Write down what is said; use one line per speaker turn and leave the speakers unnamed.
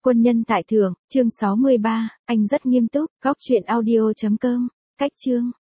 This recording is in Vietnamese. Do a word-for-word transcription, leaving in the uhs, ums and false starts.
Quân nhân tại thượng, chương sáu mươi ba, anh rất nghiêm túc, góc truyện audio chấm com, cách chương.